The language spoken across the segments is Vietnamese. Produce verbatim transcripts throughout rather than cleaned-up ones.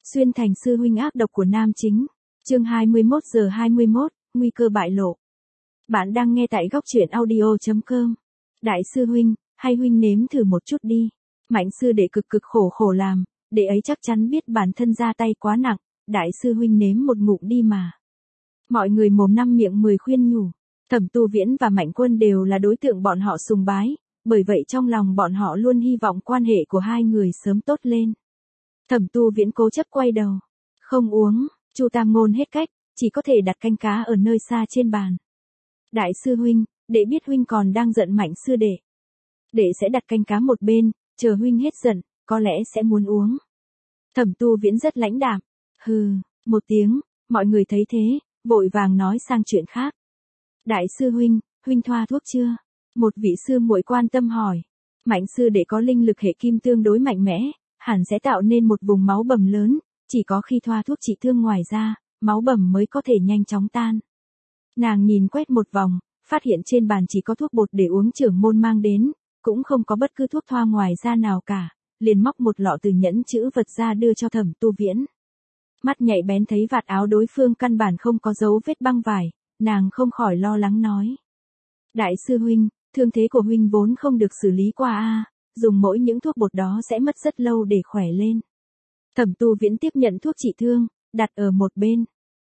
Xuyên thành sư huynh ác độc của nam chính. Chương hai mươi mốt giờ hai mươi mốt, nguy cơ bại lộ. Bạn đang nghe tại góc truyện audio chấm com. Đại sư huynh, hay huynh nếm thử một chút đi. Mạnh sư đệ cực cực khổ khổ làm, đệ ấy chắc chắn biết bản thân ra tay quá nặng, đại sư huynh nếm một ngụm đi mà. Mọi người mồm năm miệng mười khuyên nhủ. Thẩm Tu Viễn và Mạnh Quân đều là đối tượng bọn họ sùng bái, bởi vậy trong lòng bọn họ luôn hy vọng quan hệ của hai người sớm tốt lên. Thẩm Tu Viễn cố chấp quay đầu. Không uống, Chu Tam Ngôn hết cách, chỉ có thể đặt canh cá ở nơi xa trên bàn. Đại sư huynh, đệ biết huynh còn đang giận Mạnh sư đệ. Đệ sẽ đặt canh cá một bên, chờ huynh hết giận, có lẽ sẽ muốn uống. Thẩm Tu Viễn rất lãnh đạm. Hừ, một tiếng, mọi người thấy thế, vội vàng nói sang chuyện khác. Đại sư huynh, huynh thoa thuốc chưa? Một vị sư muội quan tâm hỏi. Mạnh sư đệ có linh lực hệ kim tương đối mạnh mẽ, hẳn sẽ tạo nên một vùng máu bầm lớn, chỉ có khi thoa thuốc trị thương ngoài ra, máu bầm mới có thể nhanh chóng tan. Nàng nhìn quét một vòng, phát hiện trên bàn chỉ có thuốc bột để uống trưởng môn mang đến, cũng không có bất cứ thuốc thoa ngoài da nào cả, liền móc một lọ từ nhẫn chữ vật ra đưa cho Thẩm Tu Viễn. Mắt nhạy bén thấy vạt áo đối phương căn bản không có dấu vết băng vải, nàng không khỏi lo lắng nói. Đại sư huynh, thương thế của huynh vốn không được xử lý qua a, dùng mỗi những thuốc bột đó sẽ mất rất lâu để khỏe lên. Thẩm Tu Viễn tiếp nhận thuốc trị thương, đặt ở một bên.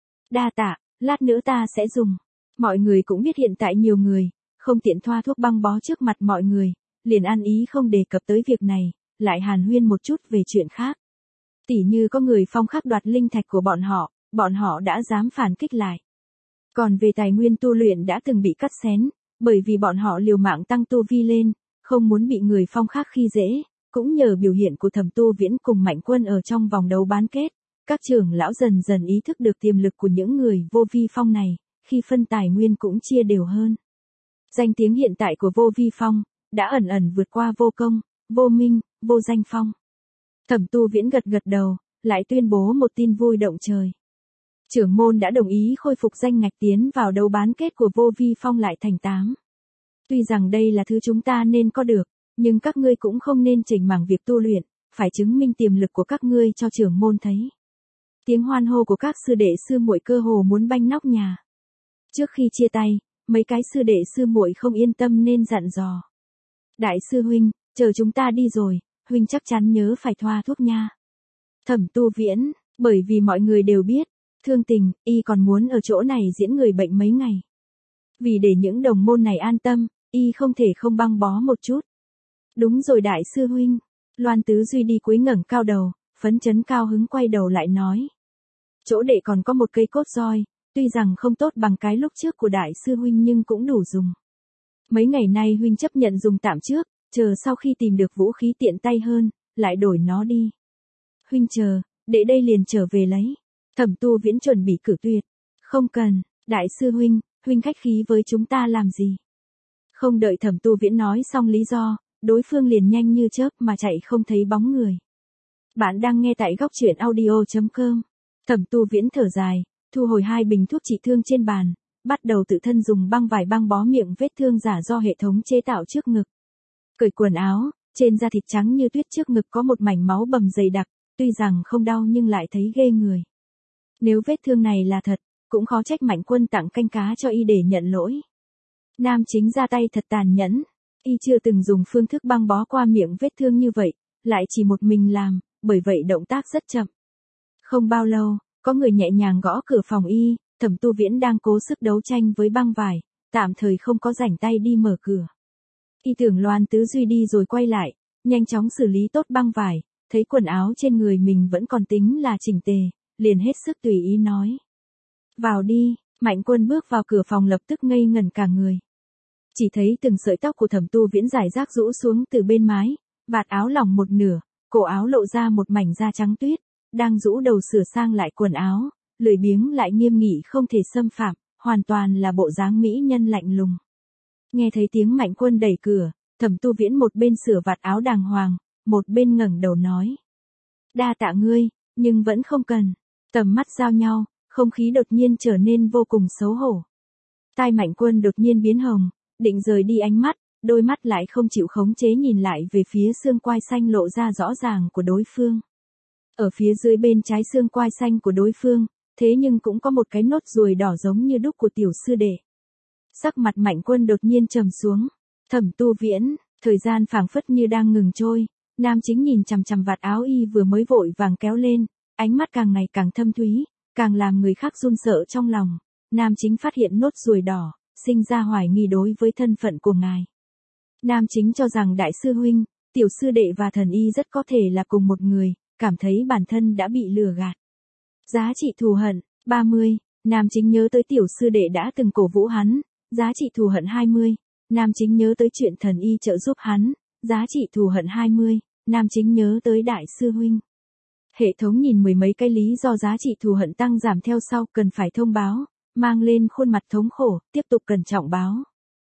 Đa tạ, lát nữa ta sẽ dùng. Mọi người cũng biết hiện tại nhiều người, không tiện thoa thuốc băng bó trước mặt mọi người, liền ăn ý không đề cập tới việc này, lại hàn huyên một chút về chuyện khác. Tỉ như có người phong khắc đoạt linh thạch của bọn họ, bọn họ đã dám phản kích lại. Còn về tài nguyên tu luyện đã từng bị cắt xén, bởi vì bọn họ liều mạng tăng tu vi lên, không muốn bị người phong khắc khi dễ, cũng nhờ biểu hiện của Thẩm Tu Viễn cùng Mạnh Quân ở trong vòng đấu bán kết, các trưởng lão dần dần ý thức được tiềm lực của những người vô vi phong này, khi phân tài nguyên cũng chia đều hơn. Danh tiếng hiện tại của vô vi phong, đã ẩn ẩn vượt qua vô công, vô minh, vô danh phong. Thẩm Tu Viễn gật gật đầu, lại tuyên bố một tin vui động trời. Trưởng môn đã đồng ý khôi phục danh ngạch tiến vào đấu bán kết của vô vi phong lại thành tám. Tuy rằng đây là thứ chúng ta nên có được, nhưng các ngươi cũng không nên chỉnh mảng việc tu luyện, phải chứng minh tiềm lực của các ngươi cho trưởng môn thấy. Tiếng hoan hô của các sư đệ sư muội cơ hồ muốn banh nóc nhà. Trước khi chia tay, mấy cái sư đệ sư muội không yên tâm nên dặn dò. Đại sư huynh, chờ chúng ta đi rồi, huynh chắc chắn nhớ phải thoa thuốc nha. Thẩm Tu Viễn, bởi vì mọi người đều biết, thương tình, y còn muốn ở chỗ này diễn người bệnh mấy ngày. Vì để những đồng môn này an tâm, y không thể không băng bó một chút. Đúng rồi đại sư huynh. Loan Tứ Duy đi cúi ngẩng cao đầu, phấn chấn cao hứng quay đầu lại nói. Chỗ đệ còn có một cây cốt roi, tuy rằng không tốt bằng cái lúc trước của đại sư huynh nhưng cũng đủ dùng. Mấy ngày nay huynh chấp nhận dùng tạm trước, chờ sau khi tìm được vũ khí tiện tay hơn, lại đổi nó đi. Huynh chờ, đệ đây liền trở về lấy. Thẩm Tu Viễn chuẩn bị cử tuyệt. Không cần, đại sư huynh, huynh khách khí với chúng ta làm gì? Không đợi Thẩm Tu Viễn nói xong lý do, đối phương liền nhanh như chớp mà chạy không thấy bóng người. Bạn đang nghe tại góc truyện audio chấm com. Thẩm Tu Viễn thở dài, thu hồi hai bình thuốc trị thương trên bàn, bắt đầu tự thân dùng băng vải băng bó miệng vết thương giả do hệ thống chế tạo trước ngực. Cởi quần áo, trên da thịt trắng như tuyết trước ngực có một mảnh máu bầm dày đặc, tuy rằng không đau nhưng lại thấy ghê người. Nếu vết thương này là thật, cũng khó trách Mạnh Quân tặng canh cá cho y để nhận lỗi. Nam chính ra tay thật tàn nhẫn, y chưa từng dùng phương thức băng bó qua miệng vết thương như vậy, lại chỉ một mình làm, bởi vậy động tác rất chậm. Không bao lâu, có người nhẹ nhàng gõ cửa phòng y, Thẩm Tu Viễn đang cố sức đấu tranh với băng vải, tạm thời không có rảnh tay đi mở cửa. Y tưởng Loan Tứ Duy đi rồi quay lại, nhanh chóng xử lý tốt băng vải, thấy quần áo trên người mình vẫn còn tính là chỉnh tề, liền hết sức tùy ý nói. Vào đi, Mạnh Quân bước vào cửa phòng lập tức ngây ngẩn cả người. Chỉ thấy từng sợi tóc của Thẩm Tu Viễn rải rác rũ xuống từ bên mái, vạt áo lỏng một nửa, cổ áo lộ ra một mảnh da trắng tuyết, đang rũ đầu sửa sang lại quần áo, lười biếng lại nghiêm nghị không thể xâm phạm, hoàn toàn là bộ dáng mỹ nhân lạnh lùng. Nghe thấy tiếng Mạnh Quân đẩy cửa, Thẩm Tu Viễn một bên sửa vạt áo đàng hoàng, một bên ngẩng đầu nói. Đa tạ ngươi, nhưng vẫn không cần. Tầm mắt giao nhau, không khí đột nhiên trở nên vô cùng xấu hổ. Tai Mạnh Quân đột nhiên biến hồng, định rời đi ánh mắt, đôi mắt lại không chịu khống chế nhìn lại về phía xương quai xanh lộ ra rõ ràng của đối phương. Ở phía dưới bên trái xương quai xanh của đối phương, thế nhưng cũng có một cái nốt ruồi đỏ giống như đúc của tiểu sư đệ. Sắc mặt Mạnh Quân đột nhiên trầm xuống. Thẩm Tu Viễn, thời gian phảng phất như đang ngừng trôi, Nam Chính nhìn chằm chằm vạt áo y vừa mới vội vàng kéo lên, ánh mắt càng ngày càng thâm thúy, càng làm người khác run sợ trong lòng. Nam Chính phát hiện nốt ruồi đỏ, sinh ra hoài nghi đối với thân phận của ngài. Nam Chính cho rằng đại sư huynh, tiểu sư đệ và thần y rất có thể là cùng một người, cảm thấy bản thân đã bị lừa gạt. Giá trị thù hận, ba mươi, Nam Chính nhớ tới tiểu sư đệ đã từng cổ vũ hắn, giá trị thù hận hai mươi, Nam Chính nhớ tới chuyện thần y trợ giúp hắn, giá trị thù hận hai mươi, Nam Chính nhớ tới đại sư huynh. Hệ thống nhìn mười mấy cái lý do giá trị thù hận tăng giảm theo sau cần phải thông báo, mang lên khuôn mặt thống khổ, tiếp tục cẩn trọng báo.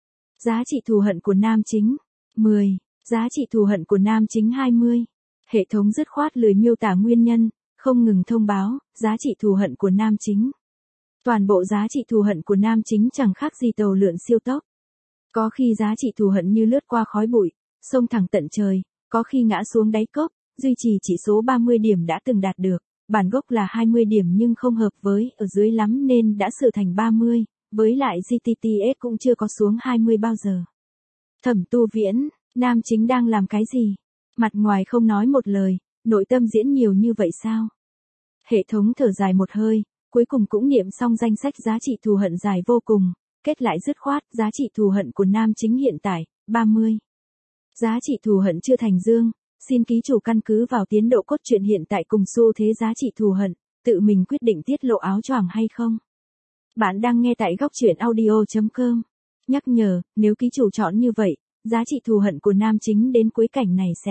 Giá trị thù hận của Nam Chính, mười, giá trị thù hận của Nam Chính hai mươi. Hệ thống dứt khoát lười miêu tả nguyên nhân, không ngừng thông báo, giá trị thù hận của Nam Chính. Toàn bộ giá trị thù hận của Nam Chính chẳng khác gì tàu lượn siêu tốc. Có khi giá trị thù hận như lướt qua khói bụi, xông thẳng tận trời, có khi ngã xuống đáy cốc, duy trì chỉ số ba mươi điểm đã từng đạt được, bản gốc là hai mươi điểm nhưng không hợp với ở dưới lắm nên đã sửa thành ba mươi, với lại giê tê tê ét cũng chưa có xuống hai mươi bao giờ. Thẩm Tu Viễn, Nam Chính đang làm cái gì? Mặt ngoài không nói một lời, nội tâm diễn nhiều như vậy sao? Hệ thống thở dài một hơi, cuối cùng cũng niệm xong danh sách giá trị thù hận dài vô cùng, kết lại dứt khoát, giá trị thù hận của Nam Chính hiện tại, ba mươi. Giá trị thù hận chưa thành dương, xin ký chủ căn cứ vào tiến độ cốt truyện hiện tại cùng xu thế giá trị thù hận, tự mình quyết định tiết lộ áo choàng hay không. Bạn đang nghe tại góc truyện audio chấm com. Nhắc nhở, nếu ký chủ chọn như vậy, giá trị thù hận của Nam Chính đến cuối cảnh này sẽ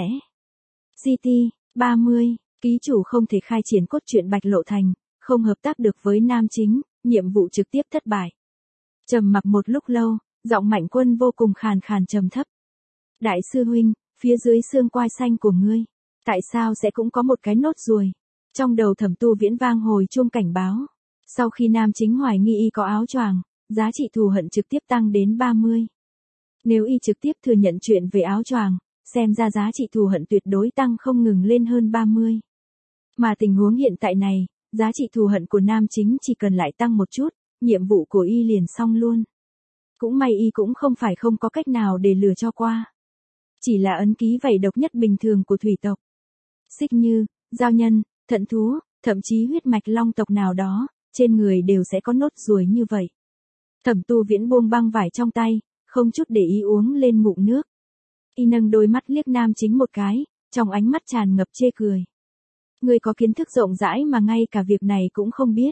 giê tê, ba mươi, ký chủ không thể khai triển cốt truyện Bạch Lộ Thành, không hợp tác được với Nam Chính, nhiệm vụ trực tiếp thất bại. Trầm mặc một lúc lâu, giọng Mạnh Quân vô cùng khàn khàn trầm thấp. Đại sư huynh, phía dưới xương quai xanh của ngươi, tại sao sẽ cũng có một cái nốt ruồi? Trong đầu Thẩm Tu Viễn vang hồi chuông cảnh báo. Sau khi Nam Chính hoài nghi y có áo choàng, giá trị thù hận trực tiếp tăng đến ba mươi. Nếu y trực tiếp thừa nhận chuyện về áo choàng, xem ra giá trị thù hận tuyệt đối tăng không ngừng lên hơn ba mươi. Mà tình huống hiện tại này, giá trị thù hận của Nam Chính chỉ cần lại tăng một chút, nhiệm vụ của y liền xong luôn. Cũng may y cũng không phải không có cách nào để lừa cho qua. Chỉ là ấn ký vảy độc nhất bình thường của thủy tộc. Xích Như, Giao Nhân, Thận Thú, thậm chí huyết mạch long tộc nào đó, trên người đều sẽ có nốt ruồi như vậy. Thẩm Tu Viễn buông băng vải trong tay, không chút để ý uống lên ngụm nước. Y nâng đôi mắt liếc Nam Chính một cái, trong ánh mắt tràn ngập chê cười. Ngươi có kiến thức rộng rãi mà ngay cả việc này cũng không biết.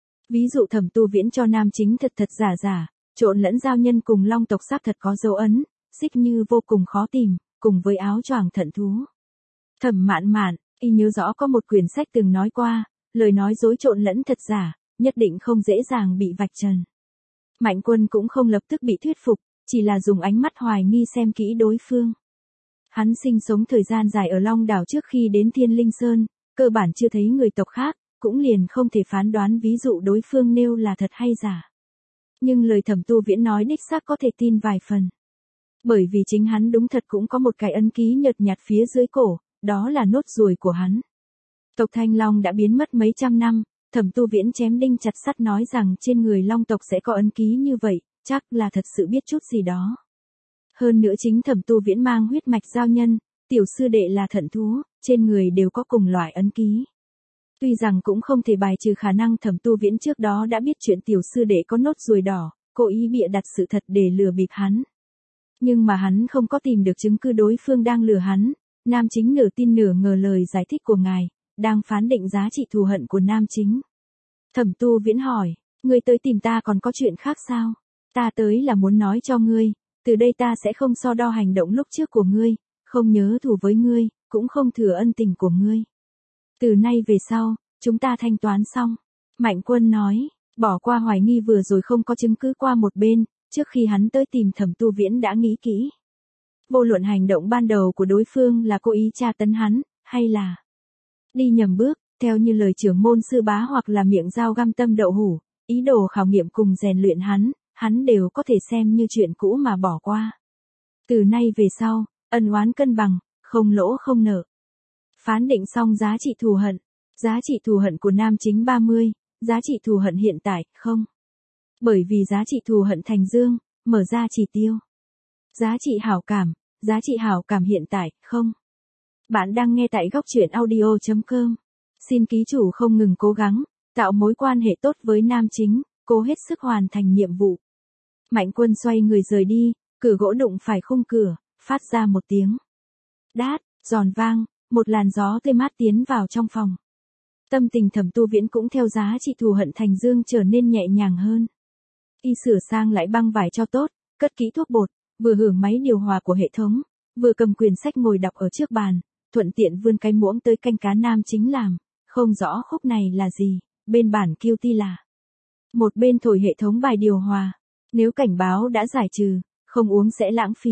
Ví dụ Thẩm Tu Viễn cho Nam Chính thật thật giả giả, trộn lẫn Giao Nhân cùng long tộc xác thật có dấu ấn, Xích Như vô cùng khó tìm, cùng với áo choàng Thận Thú. Thẩm Mạn Mạn, y nhớ rõ có một quyển sách từng nói qua, lời nói dối trộn lẫn thật giả, nhất định không dễ dàng bị vạch trần. Mạnh Quân cũng không lập tức bị thuyết phục, chỉ là dùng ánh mắt hoài nghi xem kỹ đối phương. Hắn sinh sống thời gian dài ở Long Đảo trước khi đến Thiên Linh Sơn, cơ bản chưa thấy người tộc khác, cũng liền không thể phán đoán ví dụ đối phương nêu là thật hay giả. Nhưng lời Thẩm Tu Viễn nói đích xác có thể tin vài phần. Bởi vì chính hắn đúng thật cũng có một cái ấn ký nhợt nhạt phía dưới cổ, đó là nốt ruồi của hắn. Tộc Thanh Long đã biến mất mấy trăm năm, Thẩm Tu Viễn chém đinh chặt sắt nói rằng trên người Long tộc sẽ có ấn ký như vậy, chắc là thật sự biết chút gì đó. Hơn nữa chính Thẩm Tu Viễn mang huyết mạch Giao Nhân, tiểu sư đệ là Thận Thú, trên người đều có cùng loại ấn ký. Tuy rằng cũng không thể bài trừ khả năng Thẩm Tu Viễn trước đó đã biết chuyện tiểu sư đệ có nốt ruồi đỏ, cố ý bịa đặt sự thật để lừa bịp hắn. Nhưng mà hắn không có tìm được chứng cứ đối phương đang lừa hắn. Nam Chính nửa tin nửa ngờ lời giải thích của ngài, đang phán định giá trị thù hận của Nam Chính. Thẩm Tu Viễn hỏi, ngươi tới tìm ta còn có chuyện khác sao? Ta tới là muốn nói cho ngươi, từ đây ta sẽ không so đo hành động lúc trước của ngươi, không nhớ thù với ngươi, cũng không thừa ân tình của ngươi. Từ nay về sau, chúng ta thanh toán xong. Mạnh Quân nói, bỏ qua hoài nghi vừa rồi không có chứng cứ qua một bên, trước khi hắn tới tìm Thẩm Tu Viễn đã nghĩ kỹ. Vô luận hành động ban đầu của đối phương là cố ý tra tấn hắn, hay là đi nhầm bước, theo như lời trưởng môn sư bá hoặc là miệng dao găm tâm đậu hủ, ý đồ khảo nghiệm cùng rèn luyện hắn, hắn đều có thể xem như chuyện cũ mà bỏ qua. Từ nay về sau, ân oán cân bằng, không lỗ không nợ. Phán định xong giá trị thù hận, Giá trị thù hận của nam chính ba mươi, giá trị thù hận hiện tại, không. Bởi vì giá trị thù hận thành dương, mở ra chỉ tiêu. Giá trị hảo cảm, giá trị hảo cảm hiện tại, không. Bạn đang nghe tại góc truyện audio chấm com. Xin ký chủ không ngừng cố gắng, tạo mối quan hệ tốt với nam chính, cố hết sức hoàn thành nhiệm vụ. Mạnh Quân xoay người rời đi, cửa gỗ đụng phải khung cửa, phát ra một tiếng đát, giòn vang, một làn gió tươi mát tiến vào trong phòng. Tâm tình Thẩm Tu Viễn cũng theo giá trị thù hận thành dương trở nên nhẹ nhàng hơn. Y sửa sang lại băng vải cho tốt, cất kỹ thuốc bột, vừa hưởng máy điều hòa của hệ thống, vừa cầm quyển sách ngồi đọc ở trước bàn, thuận tiện vươn cái muỗng tới canh cá nam chính làm, không rõ khúc này là gì, bên bản Q T là. Một bên thổi hệ thống bài điều hòa, nếu cảnh báo đã giải trừ, không uống sẽ lãng phí.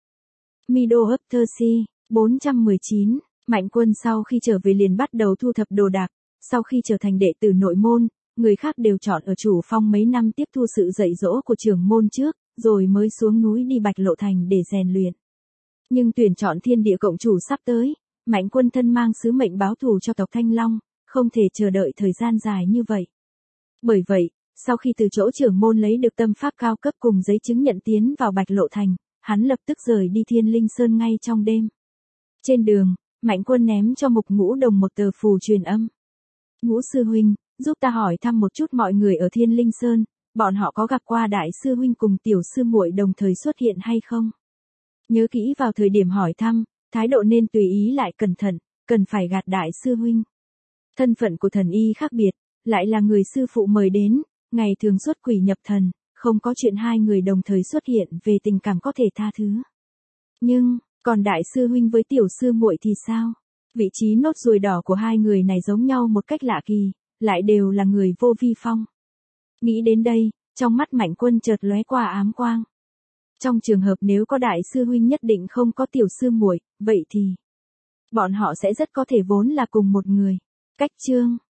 Middle of Thursday, bốn trăm mười chín, Mạnh Quân sau khi trở về liền bắt đầu thu thập đồ đạc, sau khi trở thành đệ tử nội môn, người khác đều chọn ở Chủ Phong mấy năm tiếp thu sự dạy dỗ của trưởng môn trước, rồi mới xuống núi đi Bạch Lộ Thành để rèn luyện. Nhưng tuyển chọn thiên địa cộng chủ sắp tới, Mạnh Quân thân mang sứ mệnh báo thù cho tộc Thanh Long, không thể chờ đợi thời gian dài như vậy. Bởi vậy, sau khi từ chỗ trưởng môn lấy được tâm pháp cao cấp cùng giấy chứng nhận tiến vào Bạch Lộ Thành, hắn lập tức rời đi Thiên Linh Sơn ngay trong đêm. Trên đường, Mạnh Quân ném cho Mục Ngũ Đồng một tờ phù truyền âm. Ngũ sư huynh, giúp ta hỏi thăm một chút mọi người ở Thiên Linh Sơn, bọn họ có gặp qua đại sư huynh cùng tiểu sư muội đồng thời xuất hiện hay không? Nhớ kỹ vào thời điểm hỏi thăm, thái độ nên tùy ý lại cẩn thận, cần phải gạt đại sư huynh. Thân phận của thần y khác biệt, lại là người sư phụ mời đến, ngày thường xuất quỷ nhập thần, không có chuyện hai người đồng thời xuất hiện về tình cảm có thể tha thứ. Nhưng, còn đại sư huynh với tiểu sư muội thì sao? Vị trí nốt ruồi đỏ của hai người này giống nhau một cách lạ kỳ, lại đều là người vô vi phong. Nghĩ đến đây, trong mắt Mạnh Quân chợt lóe qua ám quang. Trong trường hợp nếu có đại sư huynh nhất định không có tiểu sư muội, vậy thì bọn họ sẽ rất có thể vốn là cùng một người. Cách chương